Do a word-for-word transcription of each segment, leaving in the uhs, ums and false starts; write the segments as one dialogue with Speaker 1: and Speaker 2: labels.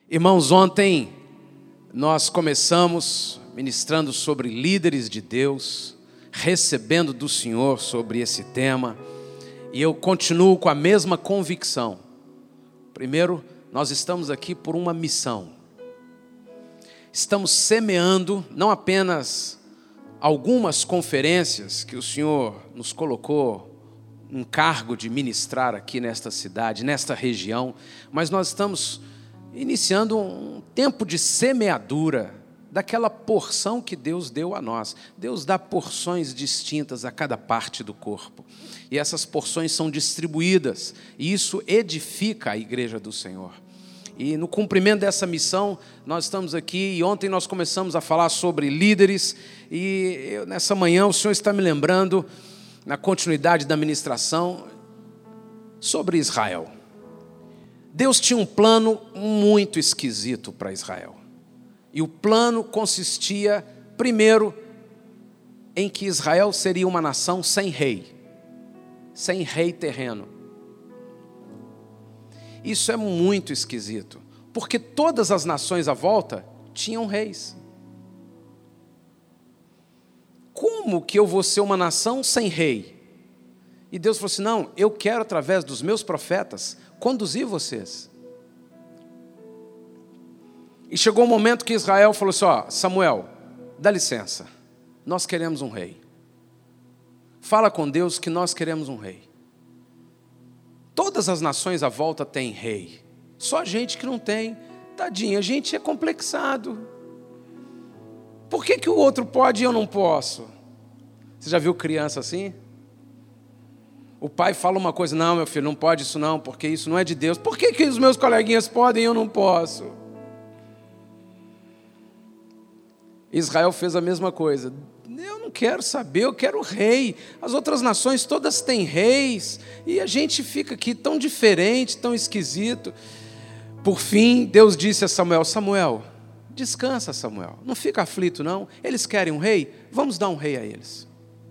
Speaker 1: Irmãos, ontem nós começamos ministrando sobre líderes de Deus, recebendo do Senhor sobre esse tema, e eu continuo com a mesma convicção. Primeiro, nós estamos aqui por uma missão. Estamos semeando não apenas algumas conferências que o Senhor nos colocou um cargo de ministrar aqui nesta cidade, nesta região, mas nós estamos iniciando um tempo de semeadura daquela porção que Deus deu a nós. Deus dá porções distintas a cada parte do corpo, e essas porções são distribuídas, e isso edifica a igreja do Senhor. E no cumprimento dessa missão, nós estamos aqui, e ontem nós começamos a falar sobre líderes, e eu, nessa manhã o Senhor está me lembrando, na continuidade da ministração, sobre Israel. Deus tinha um plano muito esquisito para Israel. E o plano consistia, primeiro, em que Israel seria uma nação sem rei, sem rei terreno. Isso é muito esquisito, porque todas as nações à volta tinham reis. Como que eu vou ser uma nação sem rei? E Deus falou assim, não, eu quero através dos meus profetas conduzir vocês. E chegou um momento que Israel falou assim, ó, Samuel, dá licença, nós queremos um rei. Fala com Deus que nós queremos um rei. Todas as nações à volta têm rei, só a gente que não tem. Tadinha, a gente é complexado. Por que que o outro pode e eu não posso? Você já viu criança assim? O pai fala uma coisa, não, meu filho, não pode isso não, porque isso não é de Deus. Por que que os meus coleguinhas podem e eu não posso? Israel fez a mesma coisa. Eu não quero saber, eu quero rei. As outras nações todas têm reis, e a gente fica aqui tão diferente, tão esquisito. Por fim, Deus disse a Samuel, Samuel, descansa, Samuel, não fica aflito não. Eles querem um rei? Vamos dar um rei a eles.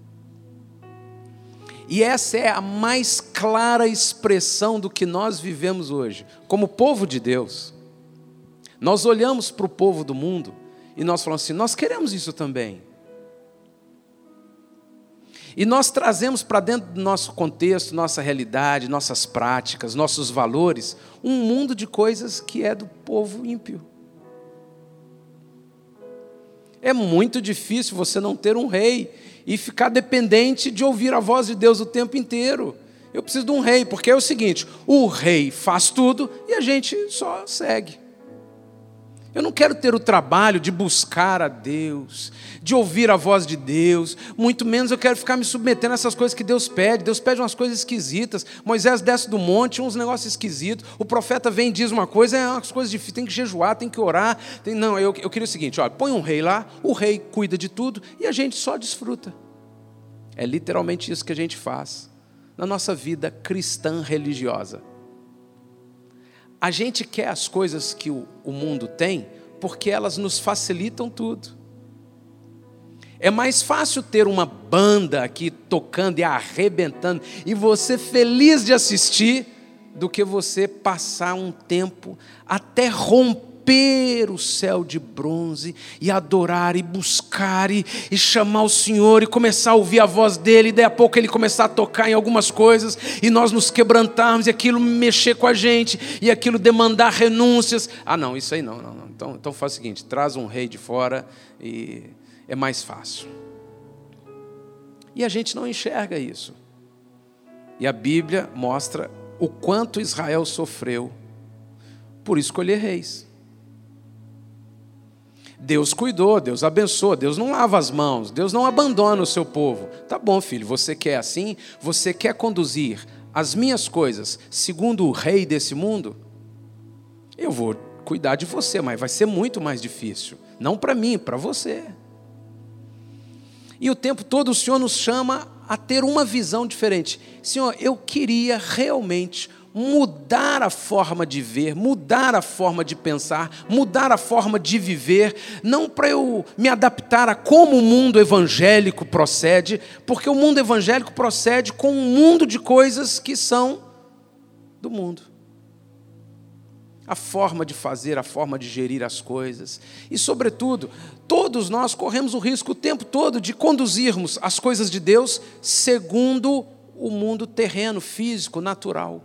Speaker 1: E essa é a mais clara expressão do que nós vivemos hoje, como povo de Deus. Nós olhamos para o povo do mundo e nós falamos assim, nós queremos isso também. E nós trazemos para dentro do nosso contexto, nossa realidade, nossas práticas, nossos valores, um mundo de coisas que é do povo ímpio. É muito difícil você não ter um rei e ficar dependente de ouvir a voz de Deus o tempo inteiro. Eu preciso de um rei, porque é o seguinte, o rei faz tudo e a gente só segue. Eu não quero ter o trabalho de buscar a Deus, de ouvir a voz de Deus, muito menos eu quero ficar me submetendo a essas coisas que Deus pede. Deus pede umas coisas esquisitas. Moisés desce do monte, uns negócios esquisitos. O profeta vem e diz uma coisa, é umas coisas difíceis, tem que jejuar, tem que orar. Tem... Não, eu, eu queria o seguinte, olha, põe um rei lá, o rei cuida de tudo e a gente só desfruta. É literalmente isso que a gente faz na nossa vida cristã religiosa. A gente quer as coisas que o, o mundo tem porque elas nos facilitam tudo. É mais fácil ter uma banda aqui tocando e arrebentando e você feliz de assistir do que você passar um tempo até romper o céu de bronze e adorar e buscar e, e chamar o Senhor e começar a ouvir a voz dele, e daí a pouco ele começar a tocar em algumas coisas e nós nos quebrantarmos e aquilo mexer com a gente e aquilo demandar renúncias. Ah não, isso aí não, não, não. Então, então faz o seguinte, traz um rei de fora e é mais fácil. E a gente não enxerga isso. E a Bíblia mostra o quanto Israel sofreu por escolher reis. Deus cuidou, Deus abençoou, Deus não lava as mãos, Deus não abandona o seu povo. Tá bom, filho, você quer assim? Você quer conduzir as minhas coisas segundo o rei desse mundo? Eu vou cuidar de você, mas vai ser muito mais difícil. Não para mim, para você. E o tempo todo o Senhor nos chama a ter uma visão diferente. Senhor, eu queria realmente mudar a forma de ver, mudar a forma de pensar, mudar a forma de viver, não para eu me adaptar a como o mundo evangélico procede, porque o mundo evangélico procede com um mundo de coisas que são do mundo. a forma de fazer, a forma de gerir as coisas. E, sobretudo, todos nós corremos o risco o tempo todo de conduzirmos as coisas de Deus segundo o mundo terreno, físico, natural.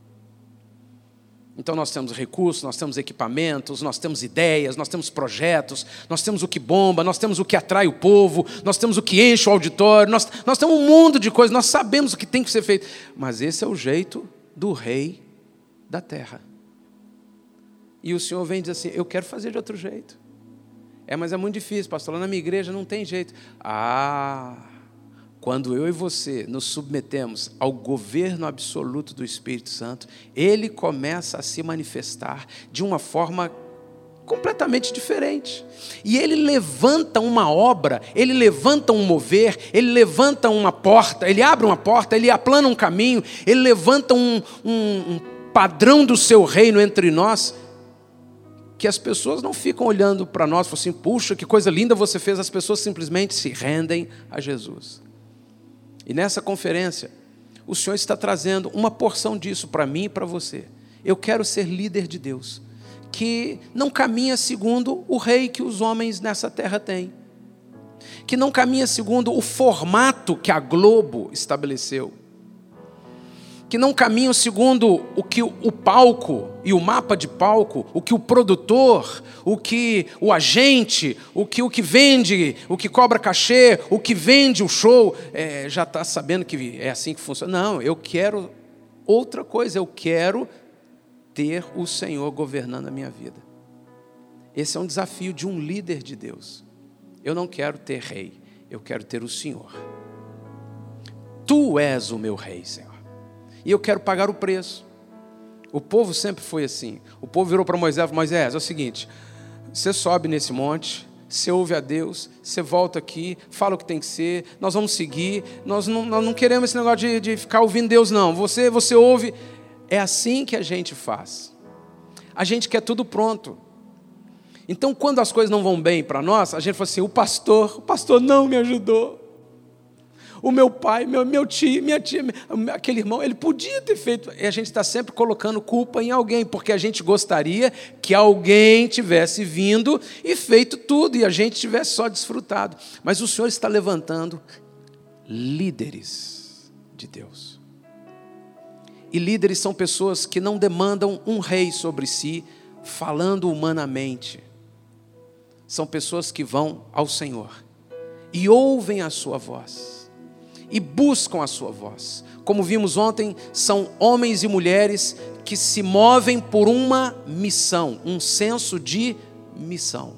Speaker 1: Então nós temos recursos, nós temos equipamentos, nós temos ideias, nós temos projetos, nós temos o que bomba, nós temos o que atrai o povo, nós temos o que enche o auditório, nós, nós temos um mundo de coisas, nós sabemos o que tem que ser feito. Mas esse é o jeito do rei da terra. E o Senhor vem e diz assim, eu quero fazer de outro jeito. É, mas é muito difícil, pastor, lá na minha igreja não tem jeito. Ah... Quando eu e você nos submetemos ao governo absoluto do Espírito Santo, Ele começa a se manifestar de uma forma completamente diferente. E Ele levanta uma obra, Ele levanta um mover, Ele levanta uma porta, Ele abre uma porta, Ele aplana um caminho, Ele levanta um, um, um padrão do seu reino entre nós, que as pessoas não ficam olhando para nós e falam assim, puxa, que coisa linda você fez, as pessoas simplesmente se rendem a Jesus. E nessa conferência, o Senhor está trazendo uma porção disso para mim e para você. Eu quero ser líder de Deus, que não caminha segundo o rei que os homens nessa terra têm, que não caminha segundo o formato que a Globo estabeleceu, que não caminham segundo o que o palco e o mapa de palco, o que o produtor, o que o agente, o que o que vende, o que cobra cachê, o que vende o show, é, já está sabendo que é assim que funciona. Não, eu quero outra coisa, eu quero ter o Senhor governando a minha vida. Esse é um desafio de um líder de Deus. Eu não quero ter rei, eu quero ter o Senhor. Tu és o meu rei, Senhor. E eu quero pagar o preço. O povo sempre foi assim. O povo virou para Moisés e falou, Moisés, é o seguinte, você sobe nesse monte, você ouve a Deus, você volta aqui, fala o que tem que ser, nós vamos seguir, nós não, nós não queremos esse negócio de, de ficar ouvindo Deus, não. Você, você ouve. É assim que a gente faz. A gente quer tudo pronto. Então, quando as coisas não vão bem para nós, a gente fala assim, o pastor, o pastor não me ajudou. O meu pai, meu, meu tio, minha tia, aquele irmão, ele podia ter feito. E a gente está sempre colocando culpa em alguém, porque a gente gostaria que alguém tivesse vindo e feito tudo, e a gente tivesse só desfrutado. Mas o Senhor está levantando líderes de Deus. E líderes são pessoas que não demandam um rei sobre si, falando humanamente. São pessoas que vão ao Senhor e ouvem a sua voz. E buscam a sua voz. Como vimos ontem, são homens e mulheres que se movem por uma missão, um senso de missão.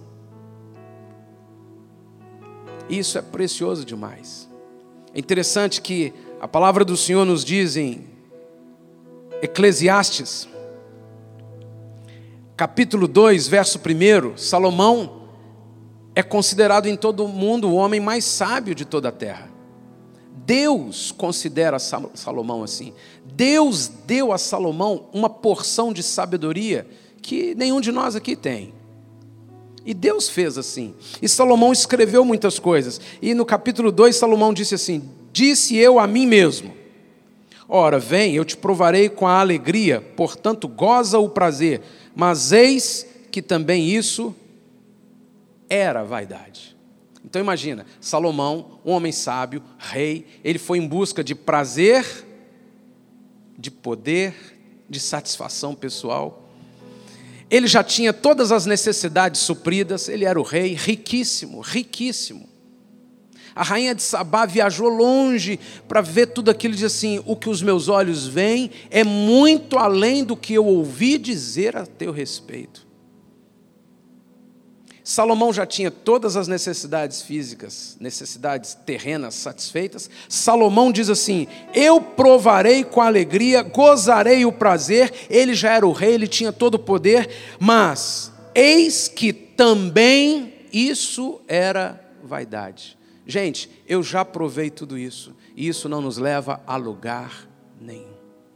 Speaker 1: Isso é precioso demais. É interessante que a palavra do Senhor nos diz em Eclesiastes, capítulo dois, verso um, Salomão é considerado em todo o mundo o homem mais sábio de toda a terra. Deus considera Salomão assim. Deus deu a Salomão uma porção de sabedoria que nenhum de nós aqui tem. E Deus fez assim. E Salomão escreveu muitas coisas. E no capítulo dois, Salomão disse assim, disse eu a mim mesmo, ora, vem, eu te provarei com a alegria, portanto, goza o prazer. Mas eis que também isso era vaidade. Então imagina, Salomão, um homem sábio, rei, ele foi em busca de prazer, de poder, de satisfação pessoal. Ele já tinha todas as necessidades supridas, ele era o rei, riquíssimo, riquíssimo. A rainha de Sabá viajou longe para ver tudo aquilo e disse assim, o que os meus olhos veem é muito além do que eu ouvi dizer a teu respeito. Salomão já tinha todas as necessidades físicas, necessidades terrenas satisfeitas. Salomão diz assim, eu provarei com alegria, gozarei o prazer. Ele já era o rei, ele tinha todo o poder, mas eis que também isso era vaidade. Gente, eu já provei tudo isso, e isso não nos leva a lugar nenhum.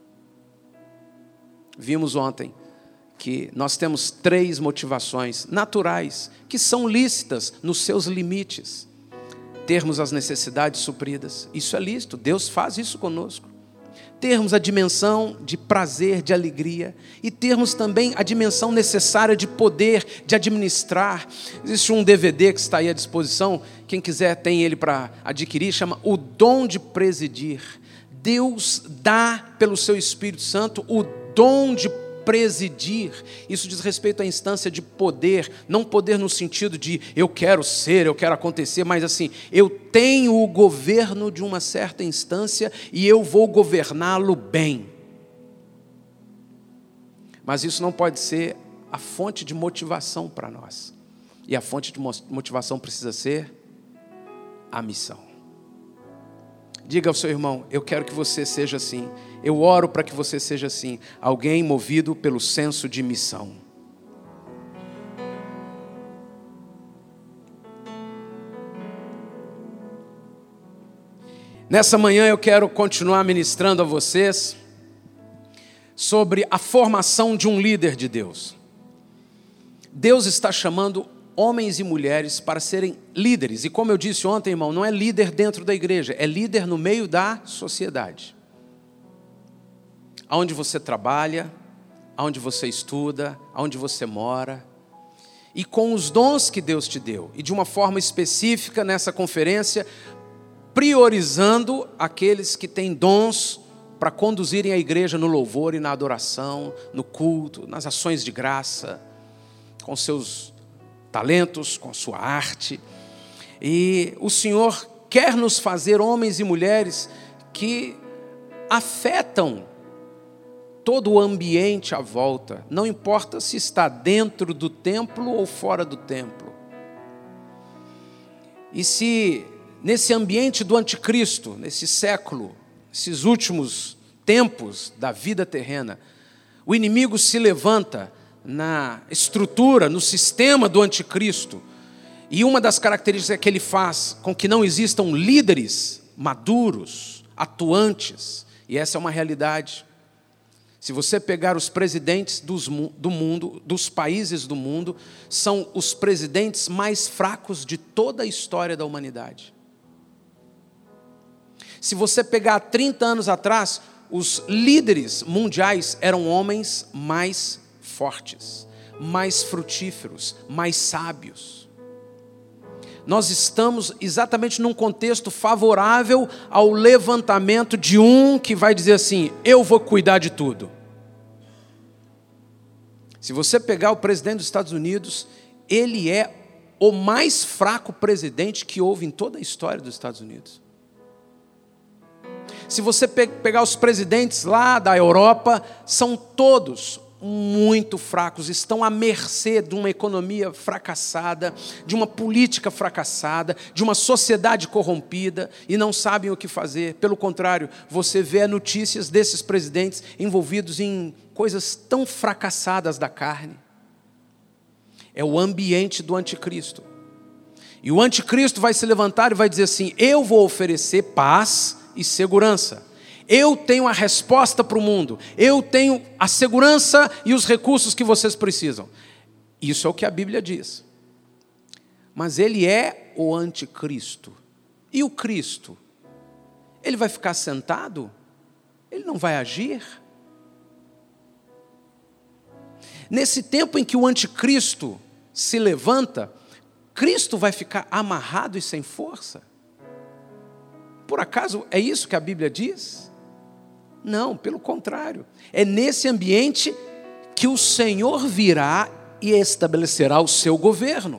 Speaker 1: Vimos ontem que nós temos três motivações naturais, que são lícitas nos seus limites. Termos as necessidades supridas, isso é lícito, Deus faz isso conosco. termos a dimensão de prazer, de alegria, e termos também a dimensão necessária de poder, de administrar. Existe um D V D que está aí à disposição, quem quiser tem ele para adquirir, chama O Dom de Presidir. Deus dá pelo seu Espírito Santo o dom de presidir. Isso diz respeito à instância de poder, não poder no sentido de eu quero ser, eu quero acontecer, mas assim, eu tenho o governo de uma certa instância e eu vou governá-lo bem. Mas isso não pode ser a fonte de motivação para nós. E a fonte de motivação precisa ser a missão. Diga ao seu irmão, eu quero que você seja assim. Eu oro para que você seja assim. Alguém movido pelo senso de missão. Nessa manhã eu quero continuar ministrando a vocês sobre a formação de um líder de Deus. Deus está chamando homens e mulheres para serem líderes. E como eu disse ontem, irmão, não é líder dentro da igreja, é líder no meio da sociedade. Aonde você trabalha, aonde você estuda, aonde você mora. E com os dons que Deus te deu. E de uma forma específica nessa conferência, priorizando aqueles que têm dons para conduzirem a igreja no louvor e na adoração, no culto, nas ações de graça, com seus talentos, com sua arte. E o Senhor quer nos fazer homens e mulheres que afetam todo o ambiente à volta, não importa se está dentro do templo ou fora do templo. E se nesse ambiente do anticristo, nesse século, esses últimos tempos da vida terrena, o inimigo se levanta na estrutura, no sistema do anticristo, e uma das características que ele faz com que não existam líderes maduros, atuantes, e essa é uma realidade. Se você pegar os presidentes dos, do mundo, dos países do mundo, são os presidentes mais fracos de toda a história da humanidade. Se você pegar trinta anos atrás, os líderes mundiais eram homens mais fortes, mais frutíferos, mais sábios. Nós estamos exatamente num contexto favorável ao levantamento de um que vai dizer assim, eu vou cuidar de tudo. Se você pegar o presidente dos Estados Unidos, ele é o mais fraco presidente que houve em toda a história dos Estados Unidos. Se você pegar os presidentes lá da Europa, são todos muito fracos, estão à mercê de uma economia fracassada, de uma política fracassada, de uma sociedade corrompida e não sabem o que fazer. Pelo contrário, você vê notícias desses presidentes envolvidos em coisas tão fracassadas da carne. É o ambiente do anticristo. E o anticristo vai se levantar e vai dizer assim, eu vou oferecer paz e segurança. Eu tenho a resposta para o mundo. Eu tenho a segurança e os recursos que vocês precisam. Isso é o que a Bíblia diz. Mas ele é o anticristo. E o Cristo? Ele vai ficar sentado? Ele não vai agir? Nesse tempo em que o anticristo se levanta, Cristo vai ficar amarrado e sem força? Por acaso é isso que a Bíblia diz? Não, pelo contrário. É nesse ambiente que o Senhor virá e estabelecerá o seu governo.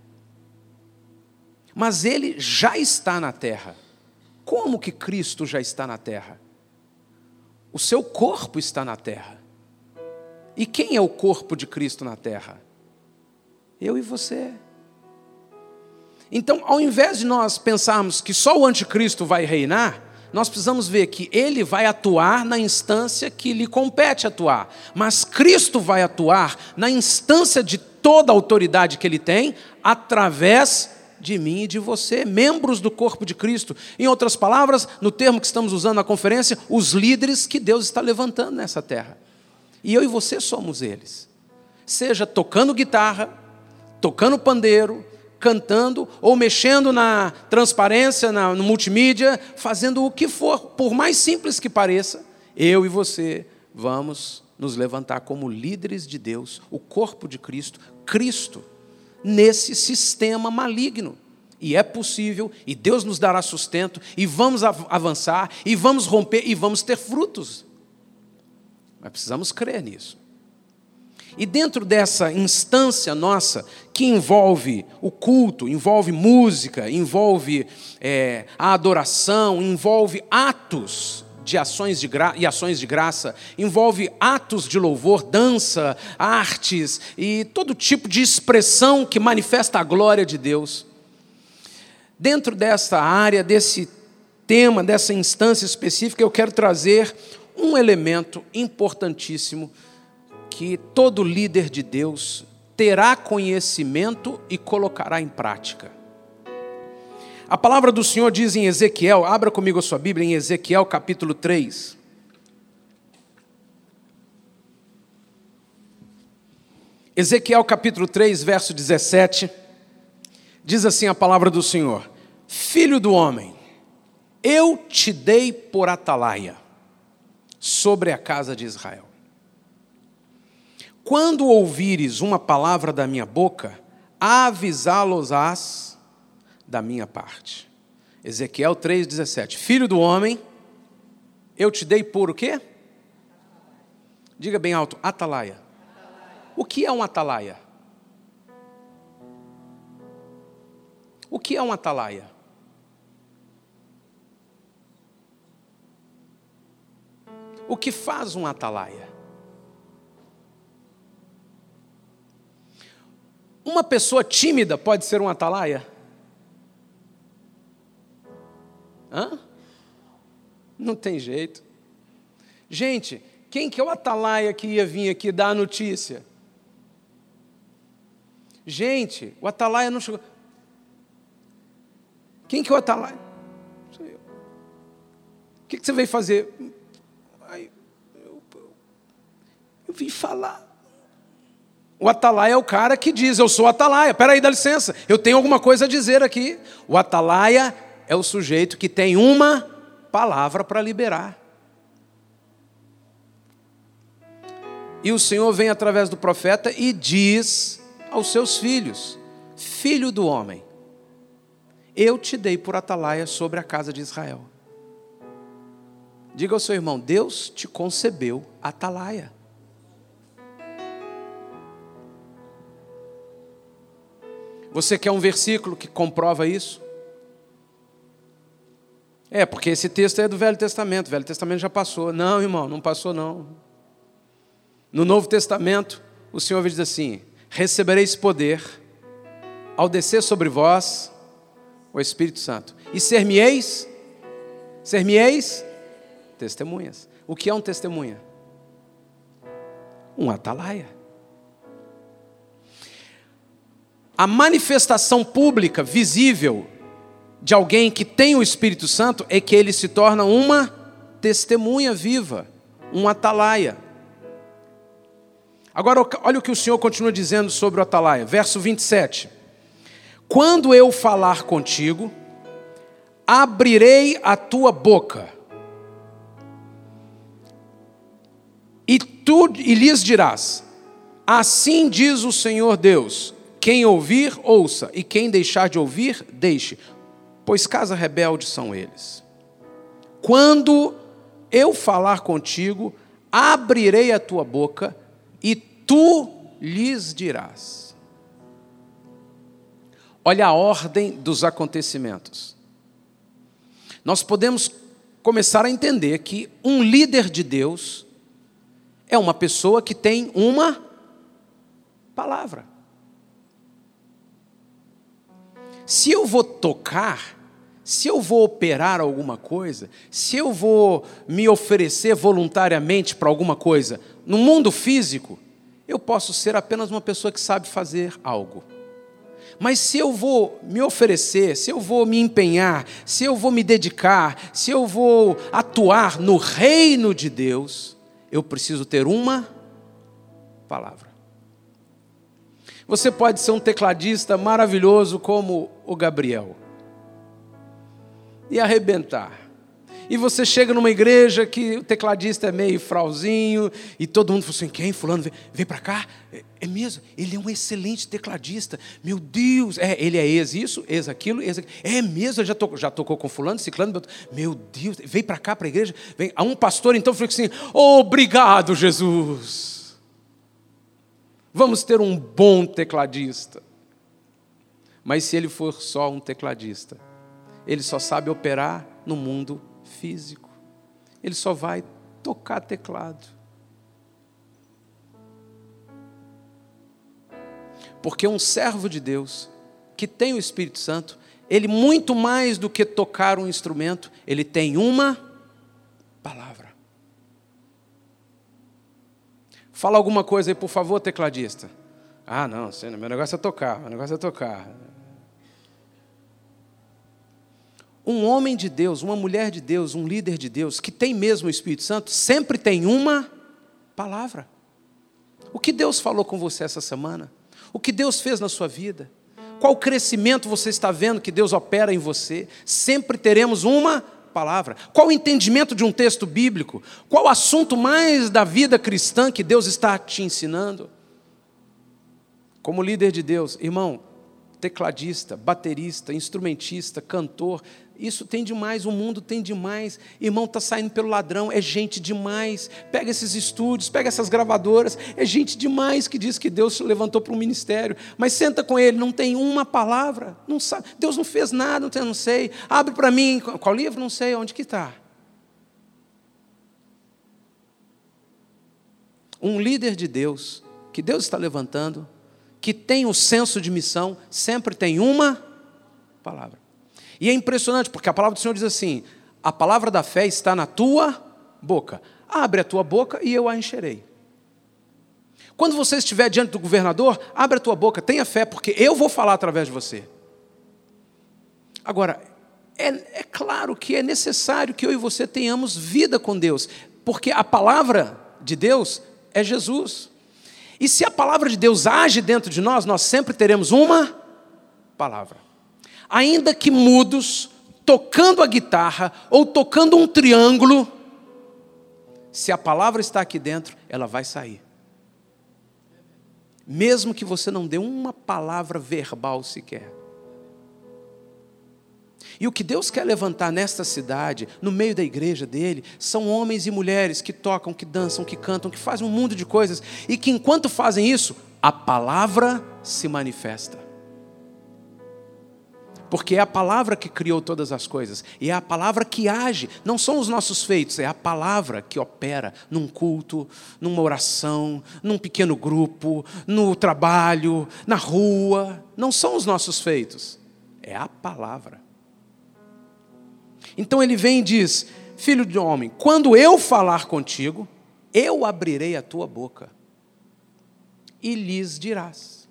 Speaker 1: Mas ele já está na terra. Como que Cristo já está na terra? O seu corpo está na terra. E quem é o corpo de Cristo na terra? Eu e você. Então, ao invés de nós pensarmos que só o anticristo vai reinar, nós precisamos ver que ele vai atuar na instância que lhe compete atuar. Mas Cristo vai atuar na instância de toda a autoridade que ele tem, através de mim e de você, membros do corpo de Cristo. Em outras palavras, no termo que estamos usando na conferência, os líderes que Deus está levantando nessa terra. E eu e você somos eles. Seja tocando guitarra, tocando pandeiro, cantando ou mexendo na transparência, na, no multimídia, fazendo o que for, por mais simples que pareça, Eu e você vamos nos levantar como líderes de Deus, o corpo de Cristo, Cristo, nesse sistema maligno. E é possível, e Deus nos dará sustento, e vamos avançar, e vamos romper, e vamos ter frutos. Mas precisamos crer nisso. E dentro dessa instância nossa, que envolve o culto, envolve música, envolve é, a adoração, envolve atos de ações de gra- e ações de graça, envolve atos de louvor, dança, artes e todo tipo de expressão que manifesta a glória de Deus. Dentro dessa área, desse tema, dessa instância específica, eu quero trazer um elemento importantíssimo que todo líder de Deus terá conhecimento e colocará em prática. A palavra do Senhor diz em Ezequiel, abra comigo a sua Bíblia, em Ezequiel capítulo três. Ezequiel capítulo três, verso dezessete, diz assim a palavra do Senhor: Filho do homem, eu te dei por atalaia sobre a casa de Israel. Quando ouvires uma palavra da minha boca, avisá-los-ás da minha parte. Ezequiel três, dezessete. Filho do homem, eu te dei por o quê? Diga bem alto, atalaia. O que é um atalaia? O que é um atalaia? O que faz um atalaia? Uma pessoa tímida pode ser um atalaia? Hã? Não tem jeito. Gente, quem que é o atalaia que ia vir aqui dar a notícia? Gente, o atalaia não chegou. Quem que é o atalaia? Sou eu. O que, que você veio fazer? Ai, eu, eu, eu vim falar. O atalaia é o cara que diz, eu sou atalaia. Espera aí, dá licença, eu tenho alguma coisa a dizer aqui. O atalaia é o sujeito que tem uma palavra para liberar. E o Senhor vem através do profeta e diz aos seus filhos: Filho do homem, eu te dei por atalaia sobre a casa de Israel. Diga ao seu irmão: Deus te concebeu atalaia. Você quer um versículo que comprova isso? É, porque esse texto é do Velho Testamento. O Velho Testamento já passou. Não, irmão, não passou não. No Novo Testamento, o Senhor diz assim: recebereis poder ao descer sobre vós o Espírito Santo. E ser-me-eis, ser-me-eis testemunhas. O que é um testemunha? Um atalaia. A manifestação pública, visível, de alguém que tem o Espírito Santo é que ele se torna uma testemunha viva, um atalaia. Agora, olha o que o Senhor continua dizendo sobre o atalaia, verso vinte e sete. Quando eu falar contigo, abrirei a tua boca, e tu e lhes dirás: assim diz o Senhor Deus, quem ouvir, ouça, e quem deixar de ouvir, deixe, pois casa rebelde são eles. Quando eu falar contigo, abrirei a tua boca, e tu lhes dirás. Olha a ordem dos acontecimentos. Nós podemos começar a entender que um líder de Deus é uma pessoa que tem uma palavra. Se eu vou tocar, se eu vou operar alguma coisa, se eu vou me oferecer voluntariamente para alguma coisa, no mundo físico, eu posso ser apenas uma pessoa que sabe fazer algo. Mas se eu vou me oferecer, se eu vou me empenhar, se eu vou me dedicar, se eu vou atuar no reino de Deus, eu preciso ter uma palavra. Você pode ser um tecladista maravilhoso como o Gabriel e arrebentar. E você chega numa igreja que o tecladista é meio frauzinho, e todo mundo fala assim, quem? Fulano, vem, vem para cá? É, é mesmo? Ele é um excelente tecladista. Meu Deus, é, ele é ex isso, ex aquilo, ex aquilo. É mesmo, ele já tocou, já tocou com fulano, ciclano. Meu Deus, vem para cá, para a igreja. Vem. Um pastor então falou assim, obrigado, Jesus. Vamos ter um bom tecladista. Mas se ele for só um tecladista, ele só sabe operar no mundo físico. Ele só vai tocar teclado. Porque um servo de Deus, que tem o Espírito Santo, ele muito mais do que tocar um instrumento, ele tem uma palavra. Fala alguma coisa aí, por favor, tecladista. Ah, não, meu negócio é tocar, meu negócio é tocar. Um homem de Deus, uma mulher de Deus, um líder de Deus, que tem mesmo o Espírito Santo, sempre tem uma palavra. O que Deus falou com você essa semana? O que Deus fez na sua vida? Qual crescimento você está vendo que Deus opera em você? Sempre teremos uma palavra. Qual o entendimento de um texto bíblico? Qual o assunto mais da vida cristã que Deus está te ensinando? Como líder de Deus, irmão, tecladista, baterista, instrumentista, cantor, isso tem demais, o mundo tem demais. Irmão, está saindo pelo ladrão, é gente demais. Pega esses estúdios, pega essas gravadoras, é gente demais que diz que Deus se levantou para um ministério, mas senta com ele, não tem uma palavra, não sabe, Deus não fez nada, não, tem, não sei, abre para mim, qual livro? Não sei, onde que está? Um líder de Deus, que Deus está levantando, que tem o senso de missão, sempre tem uma palavra. E é impressionante, porque a palavra do Senhor diz assim, a palavra da fé está na tua boca. Abre a tua boca e eu a encherei. Quando você estiver diante do governador, abre a tua boca, tenha fé, porque eu vou falar através de você. Agora, é, é claro que é necessário que eu e você tenhamos vida com Deus, porque a palavra de Deus é Jesus. E se a palavra de Deus age dentro de nós, nós sempre teremos uma palavra. Ainda que mudos, tocando a guitarra ou tocando um triângulo, se a palavra está aqui dentro, ela vai sair. Mesmo que você não dê uma palavra verbal sequer. E o que Deus quer levantar nesta cidade, no meio da igreja dele, são homens e mulheres que tocam, que dançam, que cantam, que fazem um mundo de coisas, e que enquanto fazem isso, a palavra se manifesta. Porque é a palavra que criou todas as coisas, e é a palavra que age, não são os nossos feitos, é a palavra que opera num culto, numa oração, num pequeno grupo, no trabalho, na rua, não são os nossos feitos, é a palavra. Então ele vem e diz, filho de homem, quando eu falar contigo, eu abrirei a tua boca e lhes dirás.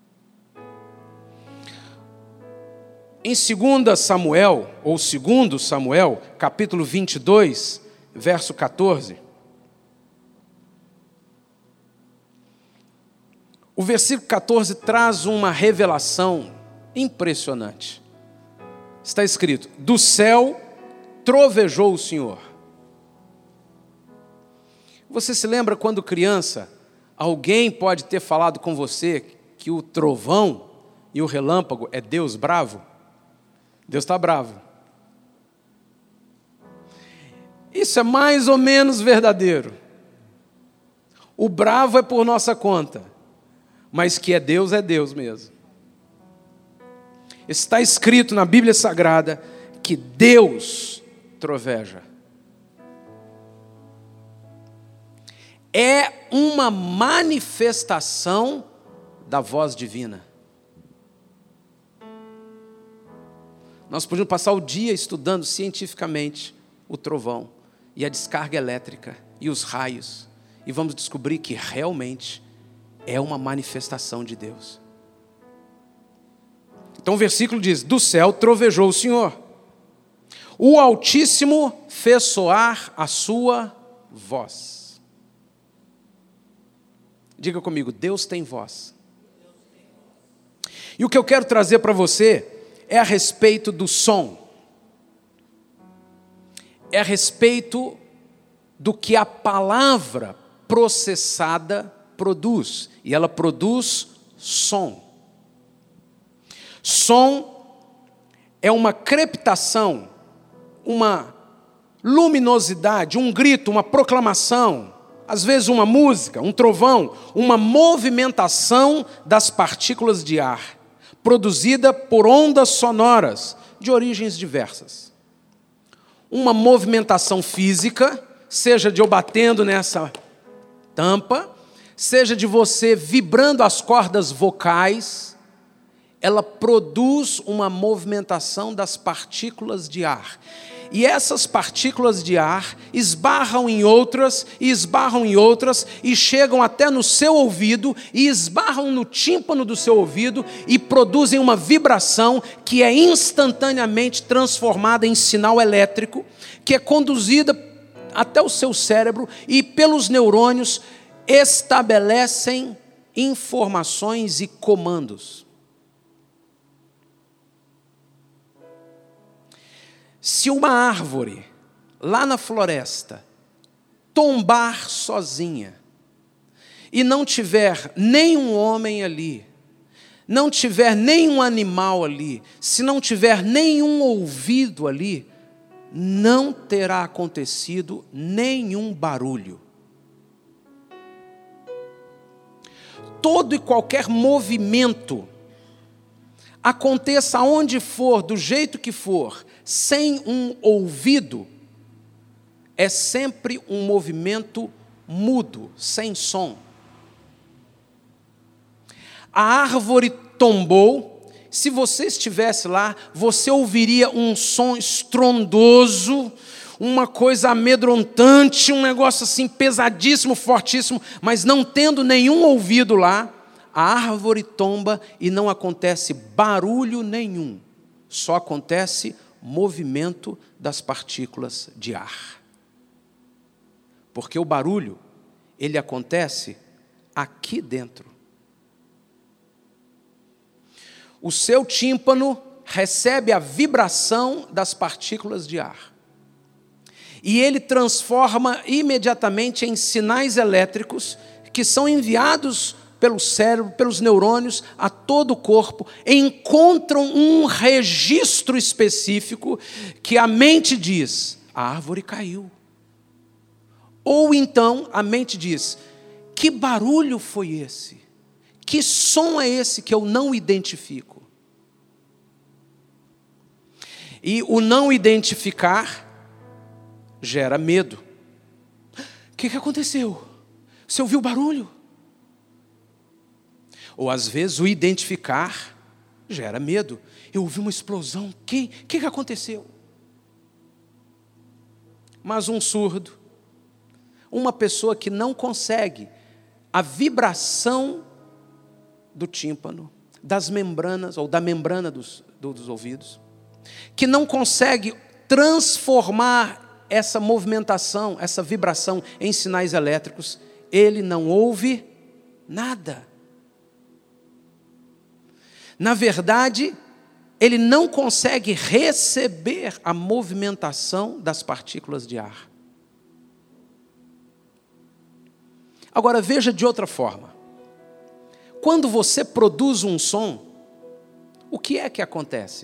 Speaker 1: Em dois Samuel, ou dois Samuel, capítulo vinte e dois, verso quatorze, o versículo quatorze traz uma revelação impressionante. Está escrito, do céu trovejou o Senhor. Você se lembra quando criança, alguém pode ter falado com você que o trovão e o relâmpago é Deus bravo? Deus está bravo. Isso é mais ou menos verdadeiro. O bravo é por nossa conta, mas que é Deus, é Deus mesmo. Está escrito na Bíblia Sagrada que Deus troveja. É uma manifestação da voz divina. Nós podíamos passar o dia estudando cientificamente o trovão e a descarga elétrica e os raios, e vamos descobrir que realmente é uma manifestação de Deus. Então o versículo diz, do céu trovejou o Senhor, o Altíssimo fez soar a sua voz. Diga comigo, Deus tem voz. E o que eu quero trazer para você é a respeito do som. é a respeito do que a palavra processada produz. E ela produz som. Som é uma crepitação, uma luminosidade, um grito, uma proclamação, às vezes uma música, um trovão, uma movimentação das partículas de ar, produzida por ondas sonoras de origens diversas. Uma movimentação física, seja de eu batendo nessa tampa, seja de você vibrando as cordas vocais, ela produz uma movimentação das partículas de ar. E essas partículas de ar esbarram em outras, e esbarram em outras, e chegam até no seu ouvido, e esbarram no tímpano do seu ouvido, e produzem uma vibração que é instantaneamente transformada em sinal elétrico, que é conduzida até o seu cérebro, e pelos neurônios estabelecem informações e comandos. Se uma árvore, lá na floresta, tombar sozinha, e não tiver nenhum homem ali, não tiver nenhum animal ali, se não tiver nenhum ouvido ali, não terá acontecido nenhum barulho. Todo e qualquer movimento, aconteça onde for, do jeito que for, sem um ouvido, é sempre um movimento mudo, sem som. A árvore tombou, se você estivesse lá, você ouviria um som estrondoso, uma coisa amedrontante, um negócio assim pesadíssimo, fortíssimo, mas não tendo nenhum ouvido lá, a árvore tomba e não acontece barulho nenhum, só acontece movimento das partículas de ar. Porque o barulho, ele acontece aqui dentro. O seu tímpano recebe a vibração das partículas de ar. E ele transforma imediatamente em sinais elétricos que são enviados pelo cérebro, pelos neurônios, a todo o corpo, encontram um registro específico que a mente diz, a árvore caiu. Ou então a mente diz, que barulho foi esse? Que som é esse que eu não identifico? E o não identificar gera medo. O que, que aconteceu? Você ouviu o barulho? Ou às vezes o identificar gera medo. Eu ouvi uma explosão, o que, que, que aconteceu? Mas um surdo, uma pessoa que não consegue a vibração do tímpano, das membranas, ou da membrana dos, dos ouvidos, que não consegue transformar essa movimentação, essa vibração em sinais elétricos, ele não ouve nada. Na verdade, ele não consegue receber a movimentação das partículas de ar. Agora, veja de outra forma. Quando você produz um som, o que é que acontece?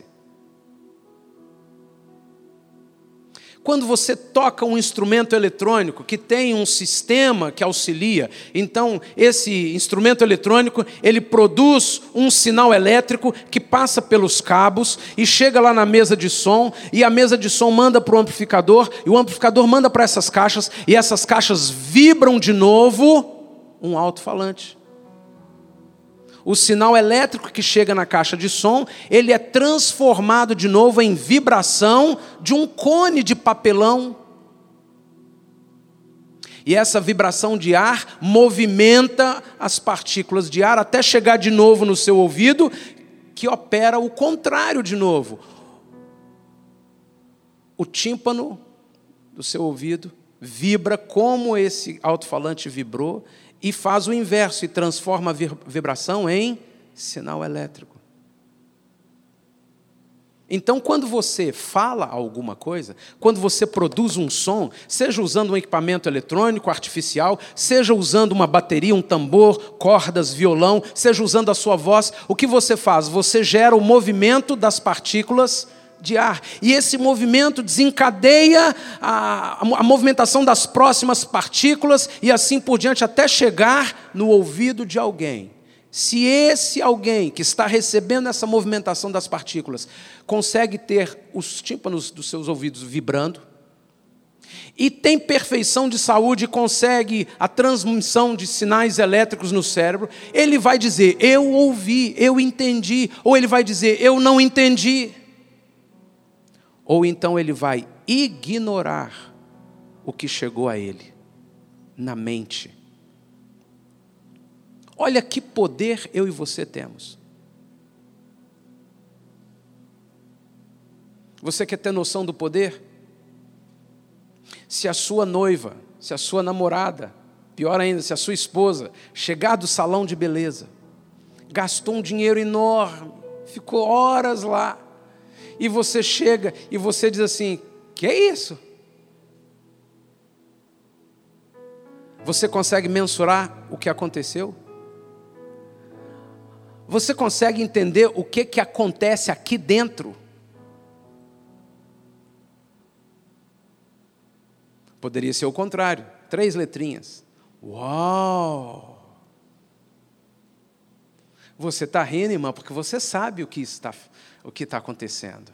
Speaker 1: Quando você toca um instrumento eletrônico que tem um sistema que auxilia, então esse instrumento eletrônico, ele produz um sinal elétrico que passa pelos cabos e chega lá na mesa de som, e a mesa de som manda para o amplificador, e o amplificador manda para essas caixas, e essas caixas vibram de novo um alto-falante. O sinal elétrico que chega na caixa de som, ele é transformado de novo em vibração de um cone de papelão. E essa vibração de ar movimenta as partículas de ar até chegar de novo no seu ouvido, que opera o contrário de novo. O tímpano do seu ouvido vibra como esse alto-falante vibrou, e faz o inverso, e transforma a vibração em sinal elétrico. Então, quando você fala alguma coisa, quando você produz um som, seja usando um equipamento eletrônico, artificial, seja usando uma bateria, um tambor, cordas, violão, seja usando a sua voz, o que você faz? Você gera o movimento das partículas de ar. E esse movimento desencadeia a, a movimentação das próximas partículas e assim por diante, até chegar no ouvido de alguém. Se esse alguém que está recebendo essa movimentação das partículas consegue ter os tímpanos dos seus ouvidos vibrando, e tem perfeição de saúde, consegue a transmissão de sinais elétricos no cérebro, ele vai dizer, eu ouvi, eu entendi, ou ele vai dizer, eu não entendi. Ou então ele vai ignorar o que chegou a ele, na mente. Olha que poder eu e você temos. Você quer ter noção do poder? Se a sua noiva, se a sua namorada, pior ainda, se a sua esposa chegar do salão de beleza, gastou um dinheiro enorme, ficou horas lá, e você chega e você diz assim, que é isso? Você consegue mensurar o que aconteceu? Você consegue entender o que, que acontece aqui dentro? Poderia ser o contrário, três letrinhas. Uau! Você está rindo, irmã, porque você sabe o que está, o que está acontecendo.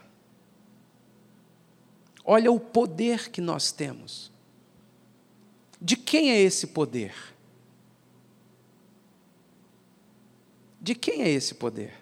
Speaker 1: Olha o poder que nós temos. De quem é esse poder? De quem é esse poder?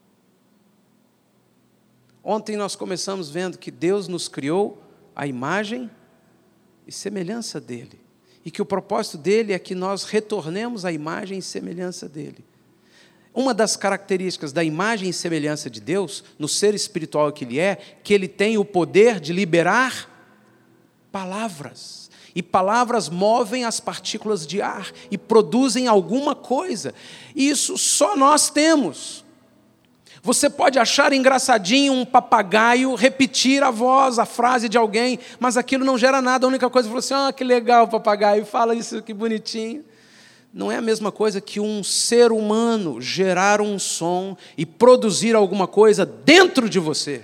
Speaker 1: Ontem nós começamos vendo que Deus nos criou a imagem e semelhança dele. E que o propósito dele é que nós retornemos à imagem e semelhança dele. Uma das características da imagem e semelhança de Deus, no ser espiritual que ele é, que ele tem o poder de liberar palavras. E palavras movem as partículas de ar e produzem alguma coisa. Isso só nós temos. Você pode achar engraçadinho um papagaio repetir a voz, a frase de alguém, mas aquilo não gera nada. A única coisa é falar assim, ah, que legal papagaio, fala isso, que bonitinho. Não é a mesma coisa que um ser humano gerar um som e produzir alguma coisa dentro de você.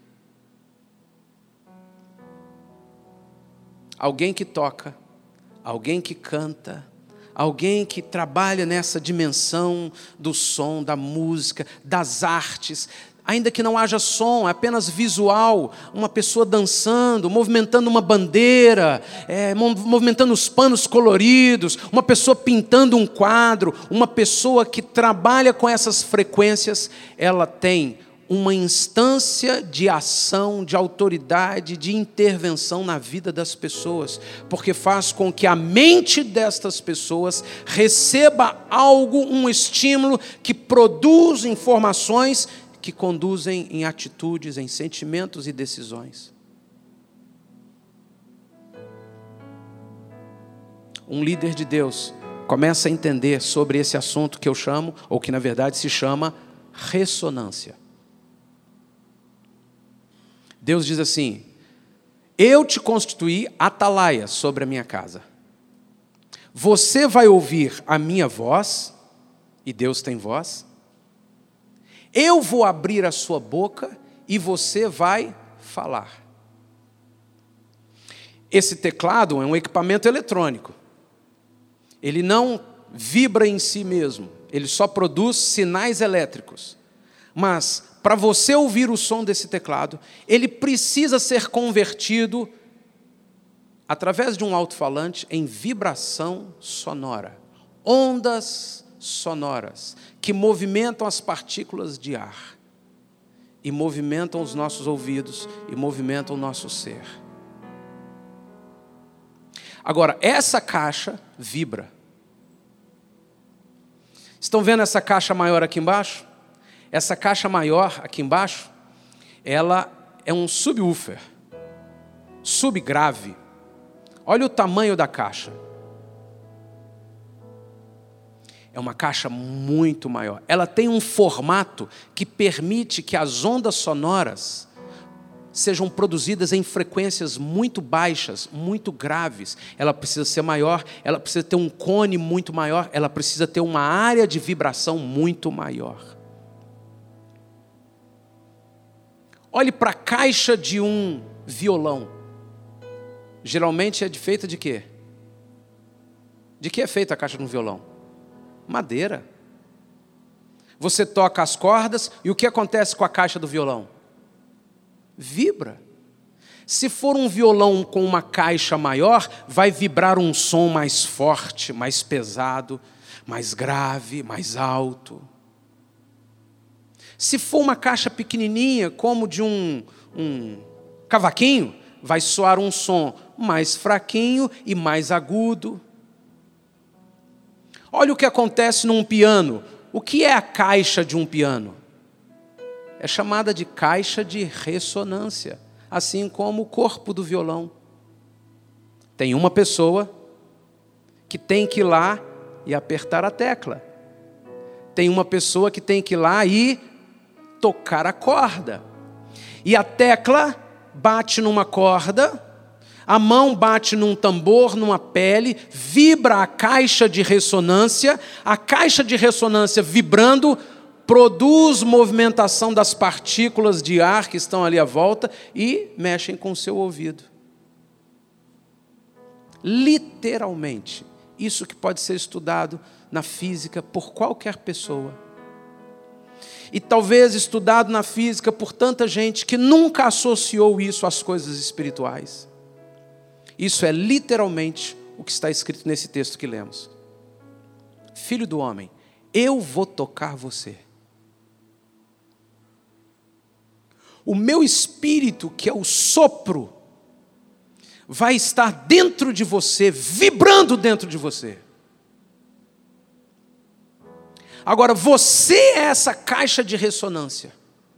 Speaker 1: Alguém que toca, alguém que canta, alguém que trabalha nessa dimensão do som, da música, das artes, ainda que não haja som, é apenas visual, uma pessoa dançando, movimentando uma bandeira, é, movimentando os panos coloridos, uma pessoa pintando um quadro, uma pessoa que trabalha com essas frequências, ela tem uma instância de ação, de autoridade, de intervenção na vida das pessoas, porque faz com que a mente destas pessoas receba algo, um estímulo que produz informações que conduzem em atitudes, em sentimentos e decisões. Um líder de Deus começa a entender sobre esse assunto que eu chamo, ou que na verdade se chama ressonância. Deus diz assim, eu te constituí atalaia sobre a minha casa. Você vai ouvir a minha voz, e Deus tem voz. Eu vou abrir a sua boca e você vai falar. Esse teclado é um equipamento eletrônico. Ele não vibra em si mesmo, ele só produz sinais elétricos. Mas, para você ouvir o som desse teclado, ele precisa ser convertido, através de um alto-falante, em vibração sonora. Ondas sonoras, que movimentam as partículas de ar. E movimentam os nossos ouvidos, e movimentam o nosso ser. Agora, essa caixa vibra. Estão vendo essa caixa maior aqui embaixo? Essa caixa maior aqui embaixo, ela é um subwoofer, subgrave. Olha o tamanho da caixa. É uma caixa muito maior. Ela tem um formato que permite que as ondas sonoras sejam produzidas em frequências muito baixas, muito graves. Ela precisa ser maior, ela precisa ter um cone muito maior, ela precisa ter uma área de vibração muito maior. Olhe para a caixa de um violão. Geralmente é feita de quê? De que é feita a caixa de um violão? Madeira. Você toca as cordas e o que acontece com a caixa do violão? Vibra. Se for um violão com uma caixa maior, vai vibrar um som mais forte, mais pesado, mais grave, mais alto. Se for uma caixa pequenininha, como de um, um cavaquinho, vai soar um som mais fraquinho e mais agudo. Olha o que acontece num piano. O que é a caixa de um piano? É chamada de caixa de ressonância, assim como o corpo do violão. Tem uma pessoa que tem que ir lá e apertar a tecla. Tem uma pessoa que tem que ir lá e tocar a corda. E a tecla bate numa corda, a mão bate num tambor, numa pele, vibra a caixa de ressonância, a caixa de ressonância vibrando, produz movimentação das partículas de ar que estão ali à volta e mexem com o seu ouvido. Literalmente, isso que pode ser estudado na física por qualquer pessoa. E talvez estudado na física por tanta gente que nunca associou isso às coisas espirituais. Isso é literalmente o que está escrito nesse texto que lemos. Filho do homem, eu vou tocar você. O meu espírito, que é o sopro, vai estar dentro de você, vibrando dentro de você. Agora, você é essa caixa de ressonância.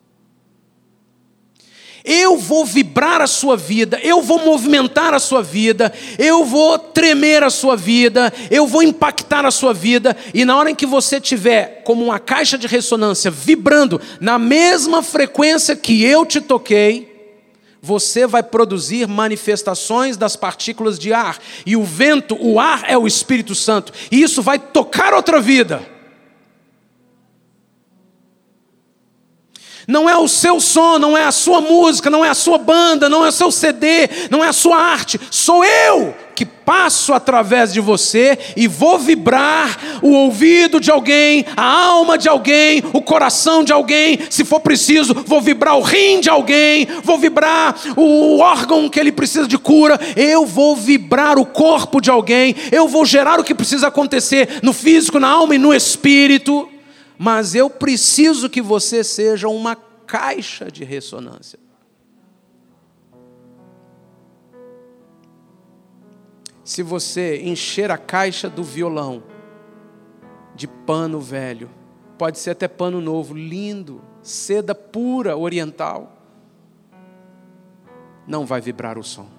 Speaker 1: Eu vou vibrar a sua vida, eu vou movimentar a sua vida, eu vou tremer a sua vida, eu vou impactar a sua vida, e na hora em que você estiver como uma caixa de ressonância vibrando na mesma frequência que eu te toquei, você vai produzir manifestações das partículas de ar, e o vento, o ar é o Espírito Santo, e isso vai tocar outra vida. Não é o seu som, não é a sua música, não é a sua banda, não é o seu C D, não é a sua arte. Sou eu que passo através de você e vou vibrar o ouvido de alguém, a alma de alguém, o coração de alguém. Se for preciso, vou vibrar o rim de alguém, vou vibrar o órgão que ele precisa de cura. Eu vou vibrar o corpo de alguém, eu vou gerar o que precisa acontecer no físico, na alma e no espírito. Mas eu preciso que você seja uma caixa de ressonância. Se você encher a caixa do violão de pano velho, pode ser até pano novo, lindo, seda pura oriental, não vai vibrar o som.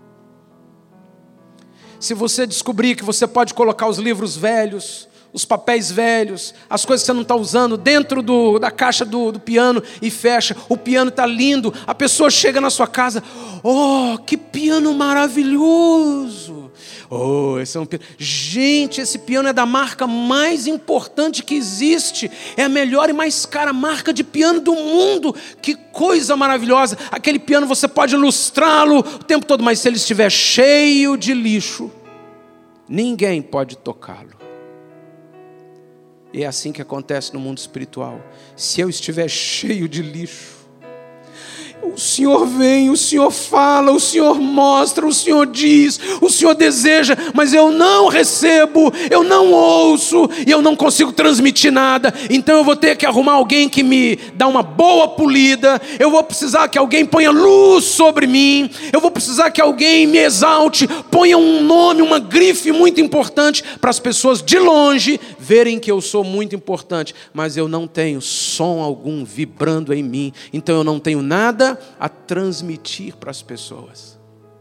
Speaker 1: Se você descobrir que você pode colocar os livros velhos, os papéis velhos, as coisas que você não está usando dentro do, da caixa do, do piano e fecha, o piano está lindo, a pessoa chega na sua casa, oh, que piano maravilhoso, oh, esse é um piano, gente, esse piano é da marca mais importante que existe, é a melhor e mais cara marca de piano do mundo, que coisa maravilhosa, aquele piano você pode ilustrá-lo o tempo todo, mas se ele estiver cheio de lixo, ninguém pode tocá-lo. E é assim que acontece no mundo espiritual. Se eu estiver cheio de lixo, o Senhor vem, o Senhor fala, o Senhor mostra, o Senhor diz, o Senhor deseja, mas eu não recebo, eu não ouço e eu não consigo transmitir nada. Então eu vou ter que arrumar alguém que me dá uma boa polida, eu vou precisar que alguém ponha luz sobre mim, eu vou precisar que alguém me exalte, ponha um nome, uma grife muito importante para as pessoas de longe verem que eu sou muito importante, mas eu não tenho som algum vibrando em mim, então eu não tenho nada a transmitir para as pessoas.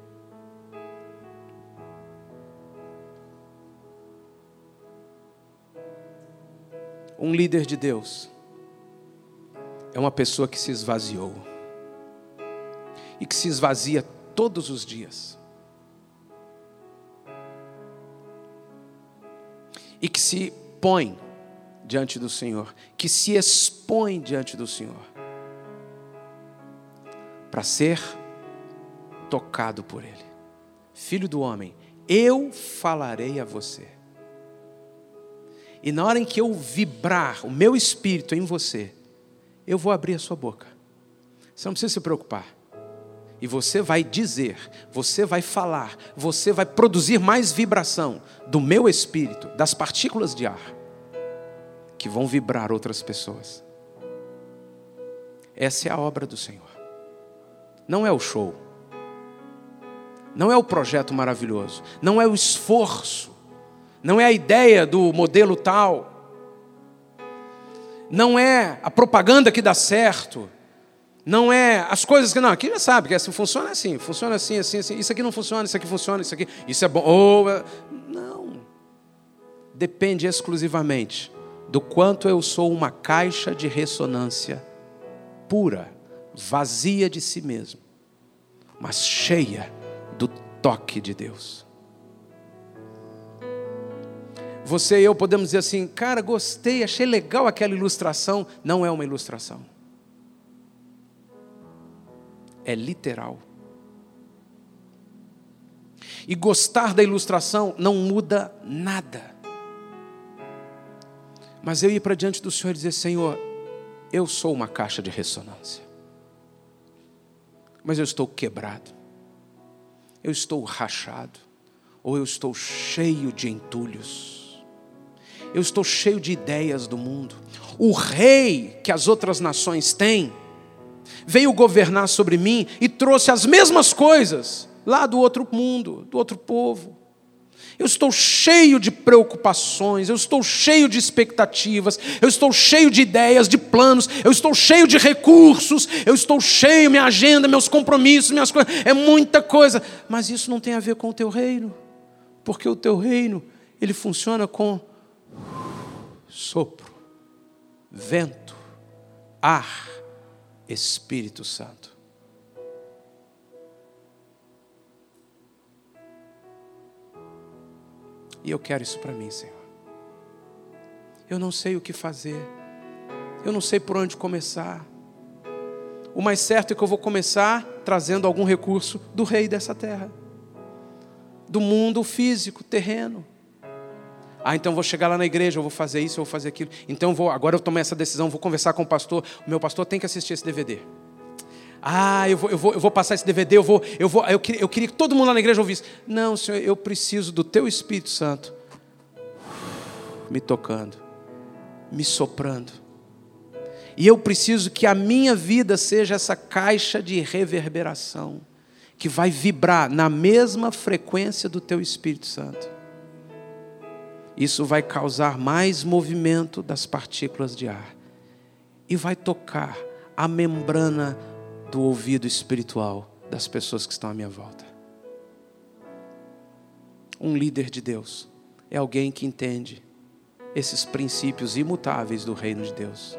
Speaker 1: Um líder de Deus é uma pessoa que se esvaziou. e que se esvazia todos os dias. E que se põe diante do Senhor, que se expõe diante do Senhor, para ser tocado por Ele. Filho do homem, eu falarei a você. E na hora em que eu vibrar o meu espírito em você, eu vou abrir a sua boca. Você não precisa se preocupar. E você vai dizer, você vai falar, você vai produzir mais vibração do meu espírito, das partículas de ar, que vão vibrar outras pessoas. Essa é a obra do Senhor. Não é o show. Não é o projeto maravilhoso. Não é o esforço. Não é a ideia do modelo tal. Não é a propaganda que dá certo. Não é as coisas que... Não, aqui já sabe que assim, funciona assim. Funciona assim, assim, assim. Isso aqui não funciona, isso aqui funciona, isso aqui... Isso é bom. Oh, não. Depende exclusivamente do quanto eu sou uma caixa de ressonância pura, vazia de si mesmo, mas cheia do toque de Deus. Você e eu podemos dizer assim, cara, gostei, achei legal aquela ilustração. Não é uma ilustração. É literal. E gostar da ilustração não muda nada. Mas eu ir para diante do Senhor e dizer, Senhor, eu sou uma caixa de ressonância. Mas eu estou quebrado. Eu estou rachado. Ou eu estou cheio de entulhos. Eu estou cheio de ideias do mundo. O rei que as outras nações têm veio governar sobre mim e trouxe as mesmas coisas lá do outro mundo, do outro povo. Eu estou cheio de preocupações, eu estou cheio de expectativas, eu estou cheio de ideias, de planos, eu estou cheio de recursos, eu estou cheio, minha agenda, meus compromissos, minhas coisas, é muita coisa. Mas isso não tem a ver com o teu reino, porque o teu reino, ele funciona com sopro, vento, ar, Espírito Santo. E eu quero isso para mim, Senhor. Eu não sei o que fazer. Eu não sei por onde começar. O mais certo é que eu vou começar trazendo algum recurso do rei dessa terra. Do mundo físico, terreno. Ah, então eu vou chegar lá na igreja, eu vou fazer isso, eu vou fazer aquilo. Então eu vou, agora eu tomei essa decisão, vou conversar com o pastor. O meu pastor tem que assistir esse D V D. Ah, eu vou, eu vou, eu vou passar esse D V D, eu vou, eu vou, eu queria, eu queria que todo mundo lá na igreja ouvisse. Não, Senhor, eu preciso do Teu Espírito Santo me tocando, me soprando. E eu preciso que a minha vida seja essa caixa de reverberação que vai vibrar na mesma frequência do Teu Espírito Santo. Isso vai causar mais movimento das partículas de ar e vai tocar a membrana do ouvido espiritual das pessoas que estão à minha volta. Um líder de Deus é alguém que entende esses princípios imutáveis do reino de Deus.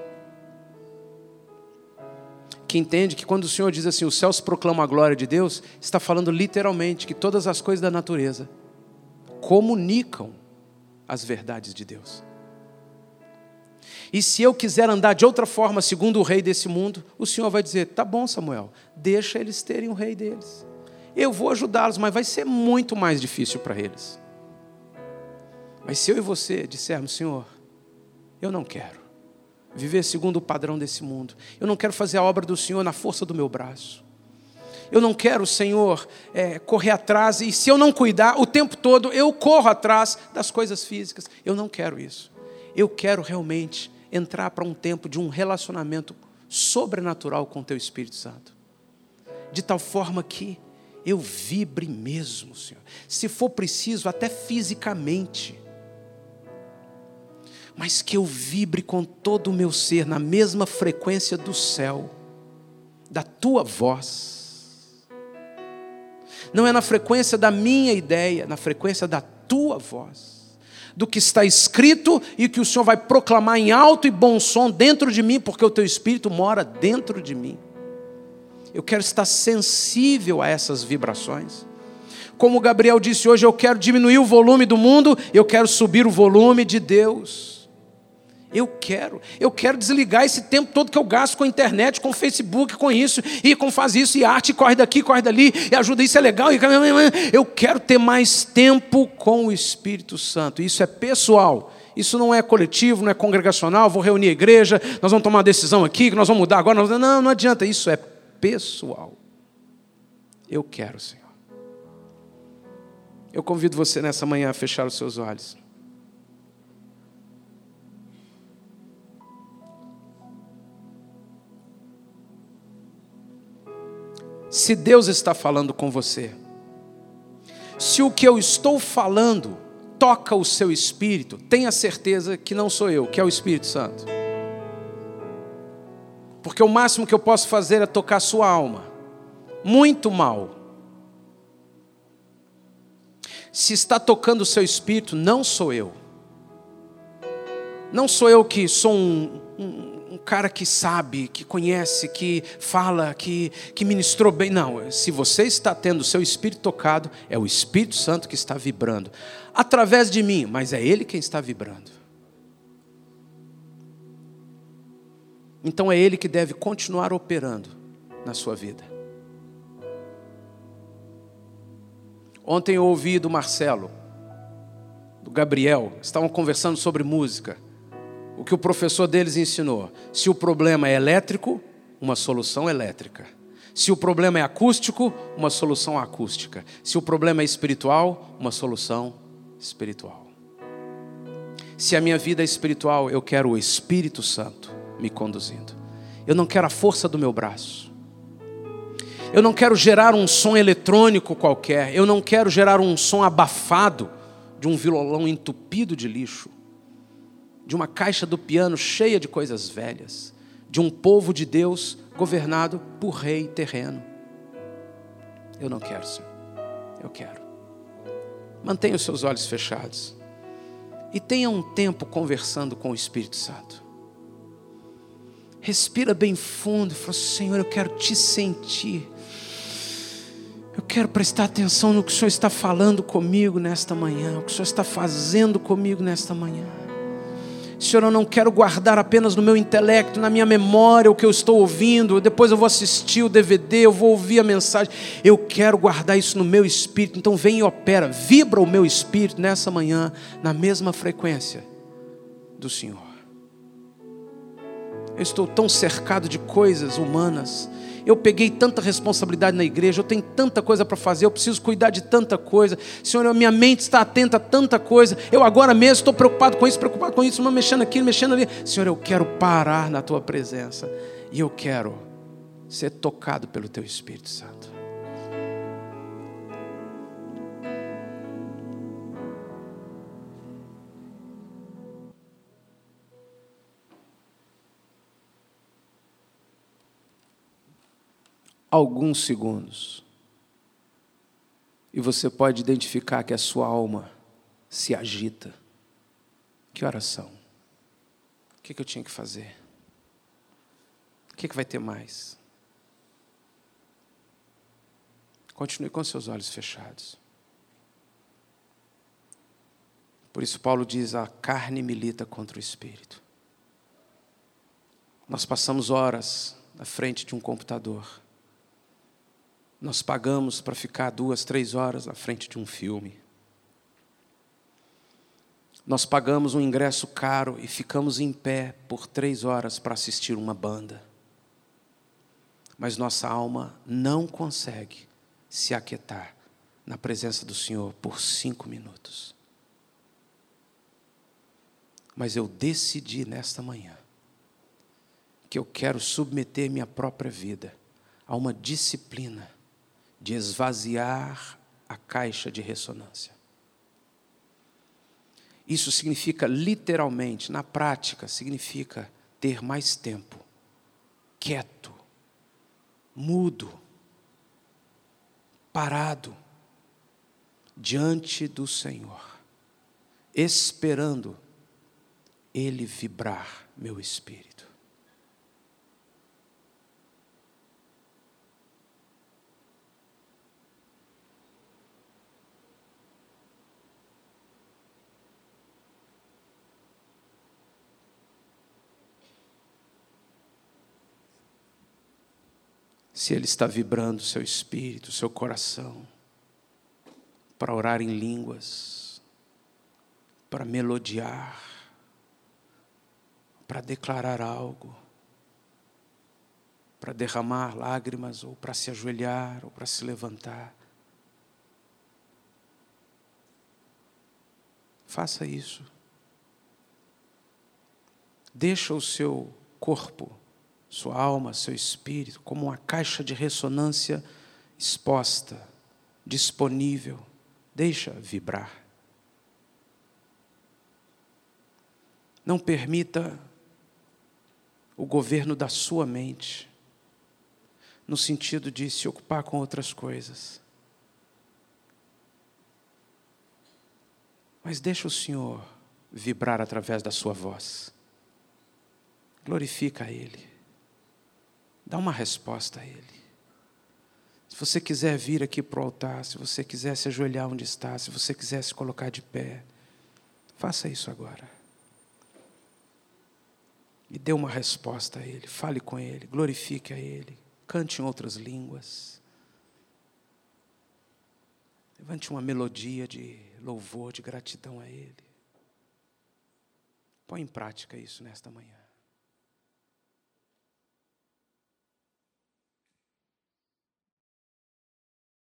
Speaker 1: Que entende que quando o Senhor diz assim, os céus proclamam a glória de Deus, está falando literalmente que todas as coisas da natureza comunicam as verdades de Deus. E se eu quiser andar de outra forma, segundo o rei desse mundo, o Senhor vai dizer, tá bom, Samuel, deixa eles terem o rei deles. Eu vou ajudá-los, mas vai ser muito mais difícil para eles. Mas se eu e você dissermos, Senhor, eu não quero viver segundo o padrão desse mundo. Eu não quero fazer a obra do Senhor na força do meu braço. Eu não quero, Senhor, é, correr atrás, e se eu não cuidar, o tempo todo eu corro atrás das coisas físicas. Eu não quero isso. Eu quero realmente entrar para um tempo de um relacionamento sobrenatural com o Teu Espírito Santo. De tal forma que eu vibre mesmo, Senhor. Se for preciso, até fisicamente. Mas que eu vibre com todo o meu ser na mesma frequência do céu, da Tua voz. Não é na frequência da minha ideia, na frequência da Tua voz. Do que está escrito e que o Senhor vai proclamar em alto e bom som dentro de mim, porque o Teu Espírito mora dentro de mim. Eu quero estar sensível a essas vibrações. Como o Gabriel disse hoje, eu quero diminuir o volume do mundo, eu quero subir o volume de Deus. Eu quero, eu quero desligar esse tempo todo que eu gasto com a internet, com o Facebook, com isso, e com faz isso, e arte, corre daqui, corre dali, e ajuda, isso é legal. E... eu quero ter mais tempo com o Espírito Santo. Isso é pessoal, isso não é coletivo, não é congregacional, vou reunir a igreja, nós vamos tomar uma decisão aqui, que nós vamos mudar agora. Não, não adianta, isso é pessoal. Eu quero, Senhor. Eu convido você nessa manhã a fechar os seus olhos. Se Deus está falando com você, se o que eu estou falando toca o seu espírito, tenha certeza que não sou eu, que é o Espírito Santo. Porque o máximo que eu posso fazer é tocar a sua alma. Muito mal. Se está tocando o seu espírito, não sou eu. Não sou eu que sou um... um Um cara que sabe, que conhece, que fala, que, que ministrou bem. Não, se você está tendo o seu espírito tocado, é o Espírito Santo que está vibrando. Através de mim, mas é Ele quem está vibrando. Então é Ele que deve continuar operando na sua vida. Ontem eu ouvi do Marcelo, do Gabriel, estavam conversando sobre música. O que o professor deles ensinou: se o problema é elétrico, uma solução elétrica. Se o problema é acústico, uma solução acústica. Se o problema é espiritual, uma solução espiritual. Se a minha vida é espiritual, eu quero o Espírito Santo me conduzindo. Eu não quero a força do meu braço. Eu não quero gerar um som eletrônico qualquer. Eu não quero gerar um som abafado de um violão entupido de lixo, de uma caixa do piano cheia de coisas velhas, de um povo de Deus governado por rei terreno. Eu não quero, Senhor. Eu quero. Mantenha os seus olhos fechados e tenha um tempo conversando com o Espírito Santo. Respira bem fundo e fala: Senhor, eu quero te sentir. Eu quero prestar atenção no que o Senhor está falando comigo nesta manhã, o que o Senhor está fazendo comigo nesta manhã. Senhor, eu não quero guardar apenas no meu intelecto, na minha memória o que eu estou ouvindo, depois eu vou assistir o D V D, eu vou ouvir a mensagem. Eu quero guardar isso no meu espírito. Então vem e opera, vibra o meu espírito nessa manhã, na mesma frequência do Senhor. Eu estou tão cercado de coisas humanas. Eu peguei tanta responsabilidade na igreja, eu tenho tanta coisa para fazer, eu preciso cuidar de tanta coisa. Senhor, minha mente está atenta a tanta coisa. Eu agora mesmo estou preocupado com isso, preocupado com isso, mexendo aqui, mexendo ali. Senhor, eu quero parar na Tua presença. E eu quero ser tocado pelo Teu Espírito Santo. Alguns segundos, e você pode identificar que a sua alma se agita. Que oração? O que, que eu tinha que fazer? O que, que vai ter mais? Continue com seus olhos fechados. Por isso Paulo diz: a carne milita contra o espírito. Nós passamos horas na frente de um computador. Nós pagamos para ficar duas, três horas na frente de um filme. Nós pagamos um ingresso caro e ficamos em pé por três horas para assistir uma banda. Mas nossa alma não consegue se aquietar na presença do Senhor por cinco minutos. Mas eu decidi nesta manhã que eu quero submeter minha própria vida a uma disciplina de esvaziar a caixa de ressonância. Isso significa literalmente, na prática, significa ter mais tempo, quieto, mudo, parado, diante do Senhor, esperando Ele vibrar meu espírito. se Ele está vibrando o seu espírito, o seu coração, para orar em línguas, para melodiar, para declarar algo, para derramar lágrimas, ou para se ajoelhar, ou para se levantar. Faça isso. Deixa o seu corpo, sua alma, seu espírito, como uma caixa de ressonância exposta, disponível. Deixa vibrar. Não permita o governo da sua mente, no sentido de se ocupar com outras coisas. Mas deixa o Senhor vibrar através da sua voz. Glorifica a Ele. Dá uma resposta a Ele. Se você quiser vir aqui para o altar, se você quiser se ajoelhar onde está, se você quiser se colocar de pé, faça isso agora. E dê uma resposta a Ele. Fale com Ele, glorifique a Ele. Cante em outras línguas. Levante uma melodia de louvor, de gratidão a Ele. Põe em prática isso nesta manhã.